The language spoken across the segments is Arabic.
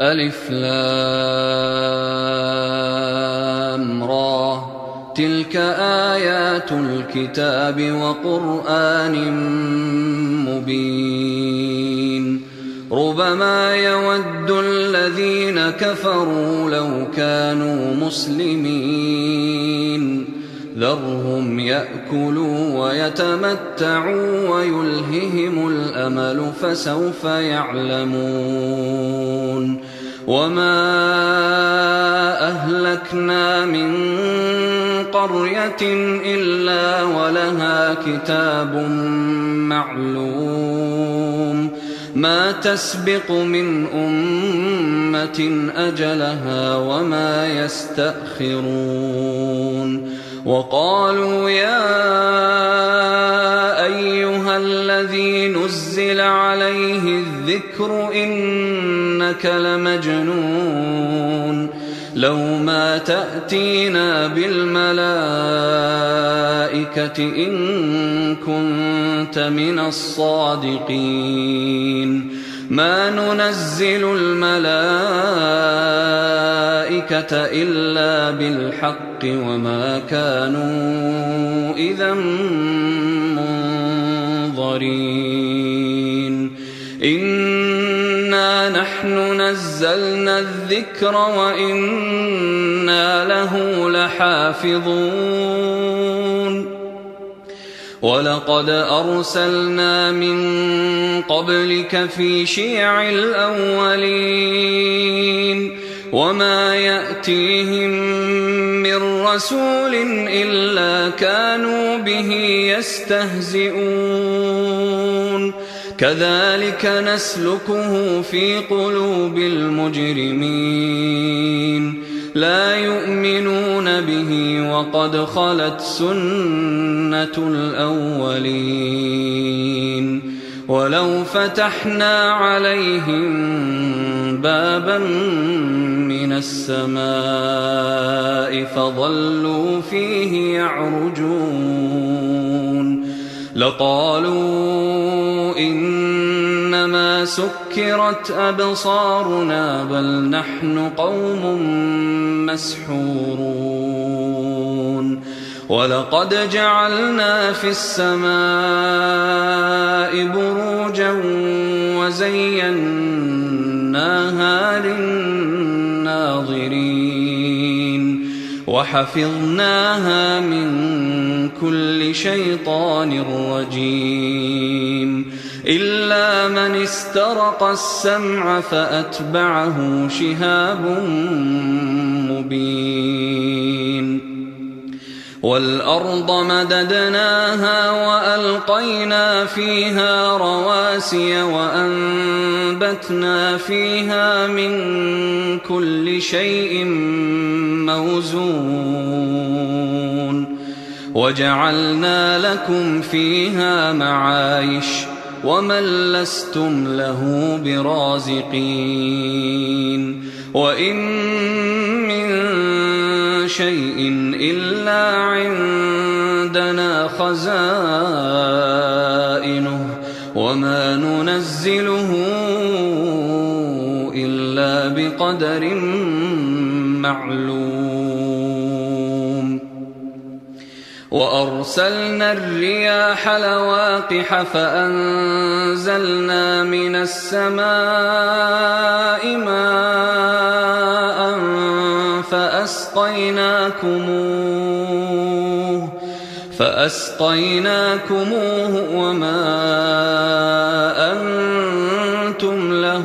ألف لام را تلك آيات الكتاب وقرآن مبين ربما يود الذين كفروا لو كانوا مسلمين ذرهم يأكلوا ويتمتعوا ويلههم الأمل فسوف يعلمون وما أهلكنا من قرية إلا ولها كتاب معلوم ما تسبق من أمة أجلها وما يستأخرون وقالوا يا أيها الذي نزل عليه الذكر إنك لمجنون لو ما تأتينا بالملائكة إن كنت من الصادقين ما ننزل الملائكة إلا بالحق وما كانوا إذا منظرين إنا نحن نزلنا الذكر وإنا له لحافظون ولقد أرسلنا من قبلك في شيع الأولين وما يأتيهم من رسول إلا كانوا به يستهزئون كذلك نسلكه في قلوب المجرمين لا يؤمنون به وقد خلت سنة الأولين ولو فتحنا عليهم بابا من السماء فظلوا فيه يعرجون لقالوا إنما سكرت أبصارنا بل نحن قوم مسحورون ولقد جعلنا في السماء بروجا وزيناها للناظرين وحفظناها من كل شيطان رجيم إلا من استرق السمع فأتبعه شهاب مبين والأرض مددناها وألقينا فيها رواسي وأنبتنا فيها من كل شيء موزون وجعلنا لكم فيها معايش ومن لستم له برازقين وإن من شيء إلا عندنا خزائنه وما ننزله إلا بقدر معلوم وأرسلنا الرياح لواقح فأنزلنا من السماء ماء فأسقيناكموه وما أنتم له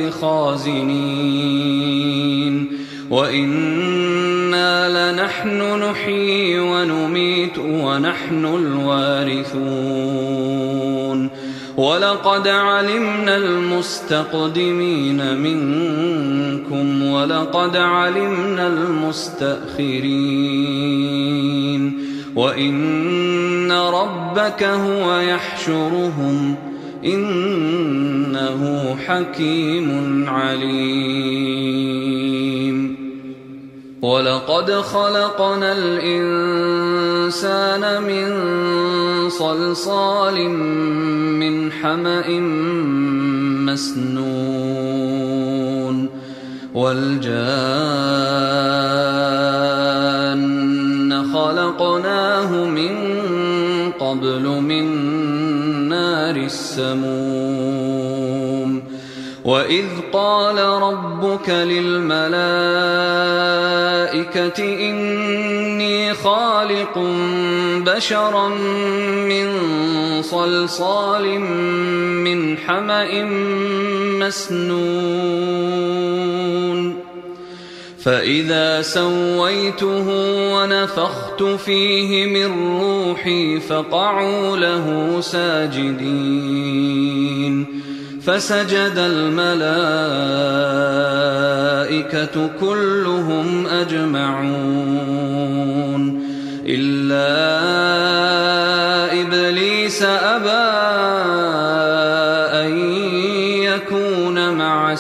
بخازنين وإنا لنحن نحيي ونميت ونحن الوارثون ولقد علمنا المستقدمين منكم ولقد علمنا المستأخرين وإن ربك هو يحشرهم إنه حكيم عليم ولقد خلقنا الإنسان من صلصال من حمأ مسنون والجان خلقناه من قبل من نار السموم وإذ قال ربك للملائكة إني خالق بشرا من صلصال من حمأ مسنون فإذا سويته ونفخت فيه من روحي فقعوا له ساجدين فسجد الملائكة كلهم أجمعون إلا إبليس أبى أن يكون مع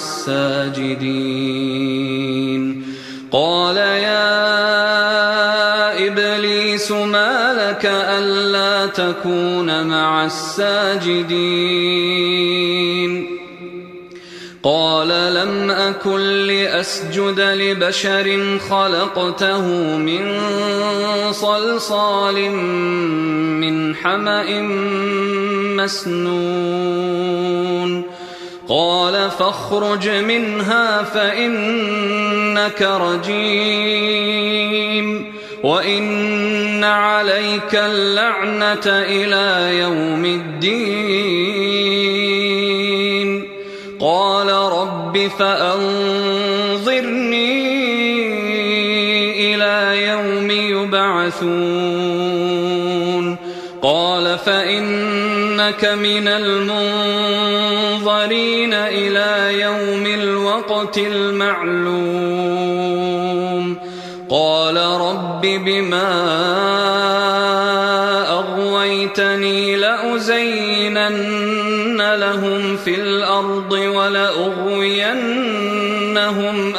الساجدين قال يا إبليس ما لك ألا تكون مع الساجدين قال لم أكن لأسجد لبشر خلقته من صلصال من حمأ مسنون قال فاخرج منها فإنك رجيم وإن عليك اللعنة إلى يوم الدين قال رب فأنظرني إلى يوم يبعثون قال فإنك من المنظرين إلى يوم الوقت المعلوم قال رب بما أغويتني لأزينن لهم في الأرض ولأغوينهم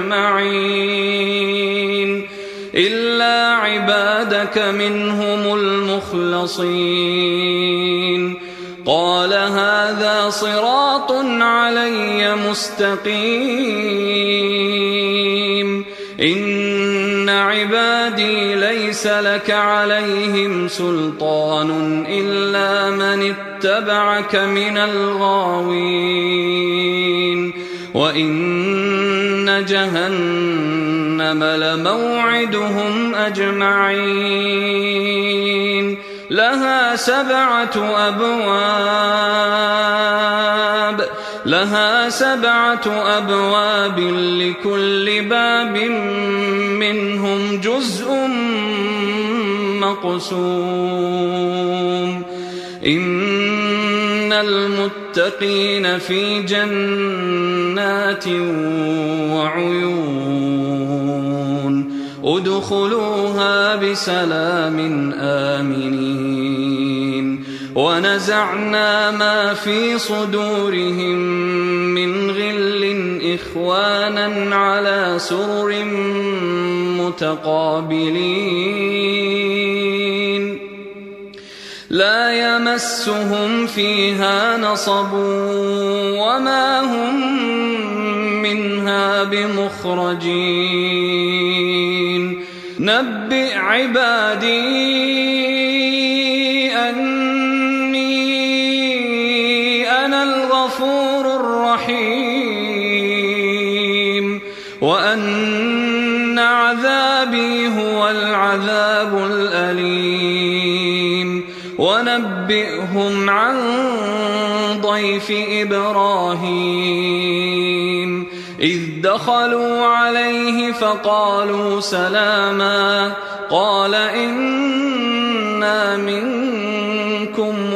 أجمعين إلا عبادك منهم المخلصين قال هذا صراط علي مستقيم إن عبادي ليس لك عليهم سلطان إلا من اتبعك من الغاوين وإن جهنم لموعدهم أجمعين لها 7 أبواب لكل باب منهم جزء مقسوم إن المتقين في جنات وعيون ادخلوها بسلام آمنين ونزعنا ما في صدورهم من غل إخوانا على سرر متقابلين لا يمسهم فيها نصب وما هم منها بمخرجين نبئ عبادي أني أنا الغفور الرحيم وأن عذابي هو العذاب الأليم ونبئهم عن ضيف إبراهيم إذ دخلوا عليه فقالوا سلاما قال إنا منكم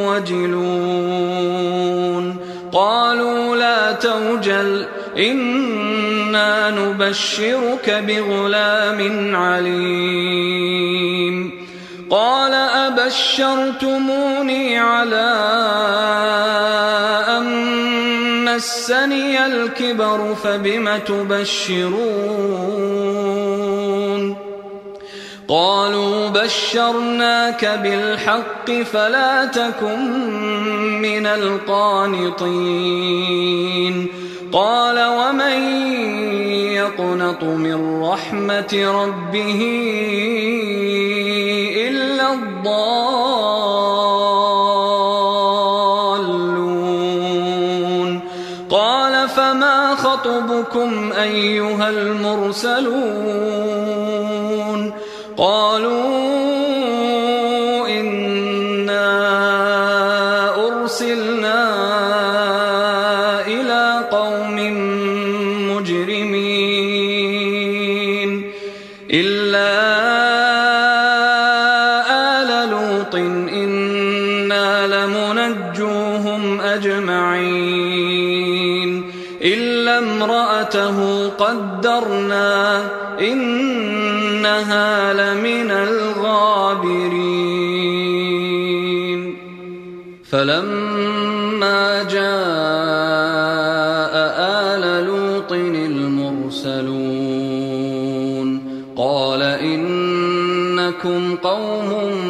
وجلون قالوا لا توجل إنا نبشرك بغلام عليم قال أبشرتموني على أن مسني الكبر فبم تبشرون قالوا بشرناك بالحق فلا تكن من القانطين قال ومن يقنط من رحمة ربه إلا الضالون قال فما خطبكم أيها المرسلون قالوا إنا أرسلنا إلى قوم مجرمين إلا آل لوط إنا لمنجوهم أجمعين إلا امرأته قدرنا إنها لمن الغابرين فلما جاء آل لوط المرسلون قال إنكم قوم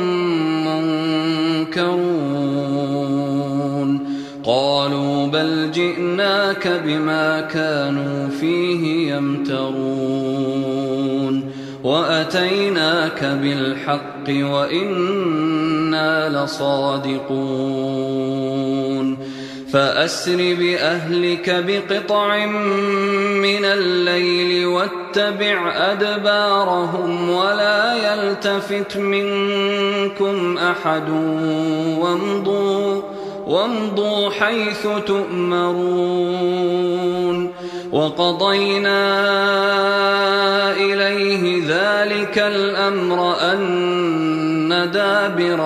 منكرون قالوا بل جئناك بما كانوا فيه يمترون وأتيناك بالحق وإنا لصادقون فأسر بأهلك بقطع من الليل واتبع أدبارهم ولا يلتفت منكم أحد وامضوا حيث تؤمرون وقضينا إليه ذلك الأمر أن دابر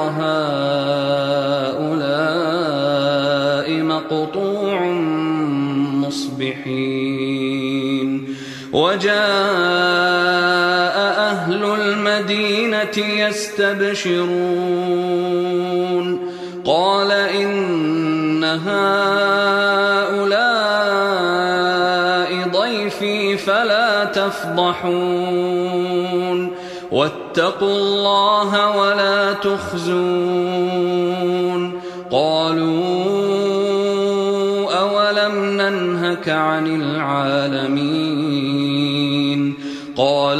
هؤلاء مقطوع مصبحين وجاء أهل المدينة يستبشرون قال إن هؤلاء ضيفي فلا تفضحون واتقوا الله ولا تخزون قالوا أولم ننهك عن العالمين قال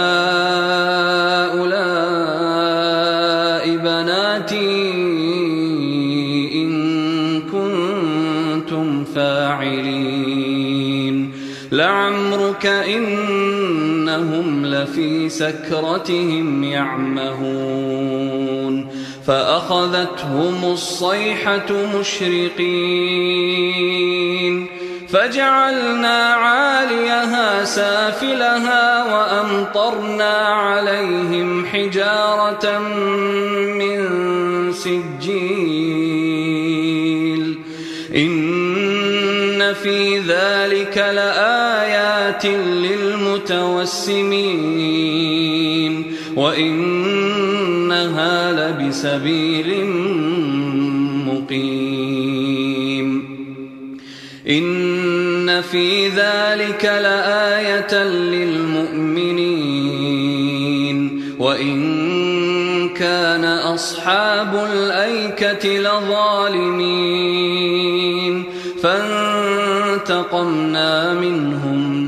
هؤلاء بناتي فاعلين لعمرك إنهم لفي سكرتهم يعمهون فأخذتهم الصيحة مشرقين فجعلنا عاليها سافلها وأمطرنا عليهم حجارة من سجيل إن في ذلك لآيات للمتوسمين وإنها لبسبيل مقيم إن في ذلك لآية للمؤمنين وإن كان أصحاب الأيكة لظالمين فانتقمنا منهم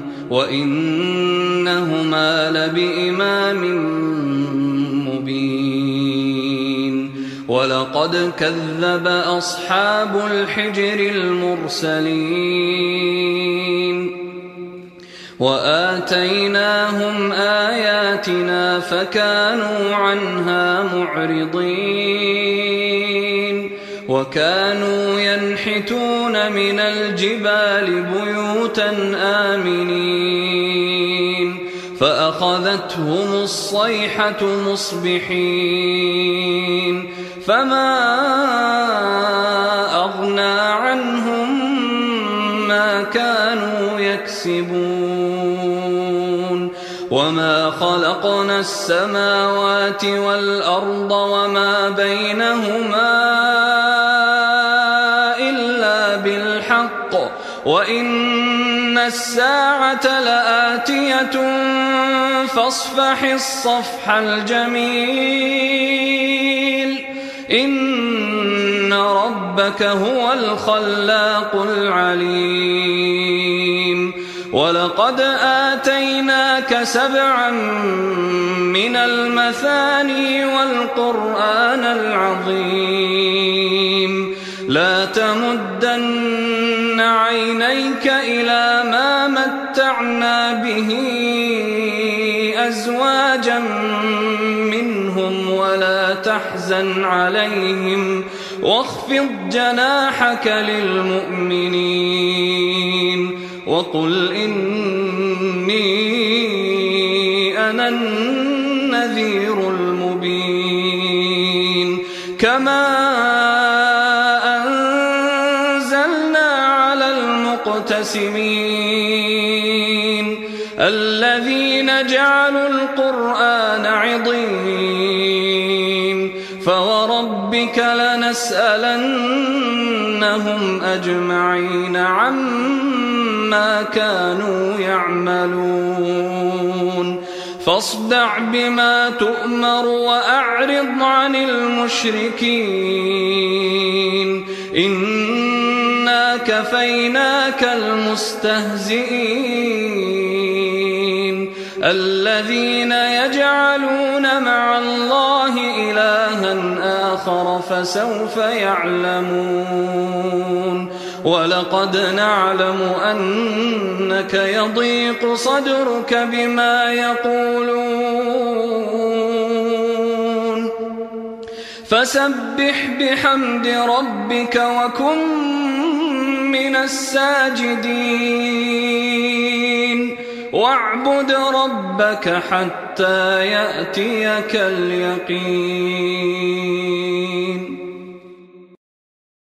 وإنهما لبإمام مبين ولقد كذب أصحاب الحجر المرسلين وآتيناهم آياتنا فكانوا عنها معرضين وكانوا ينحتون من الجبال بيوتا آمنين فأخذتهم الصيحة مصبحين فما أغنى عنهم ما كانوا يكسبون وما خلقنا السماوات والأرض وما بينهما إلا بالحق وإن الساعة لآتية فاصفح الصفح الجميل إن ربك هو الخلاق العليم ولقد آتيناك 7 من المثاني والقرآن العظيم لا تمدن عينيك إلى ما متعنا به أزواجا منهم ولا تحزن عليهم واخفض جناحك للمؤمنين وقل إني أنا النذير المبين كما أنزلنا على المقتسمين الذين جعلوا القرآن عضين فوربك لنسألنهم أجمعين عما كانوا يعملون فاصدع بما تؤمر وأعرض عن المشركين إنا كفيناك المستهزئين الذين يجعلون مع الله إلها آخر فسوف يعلمون ولقد نعلم أنك يضيق صدرك بما يقولون فسبح بحمد ربك وكن من الساجدين واعبد ربك حتى يأتيك اليقين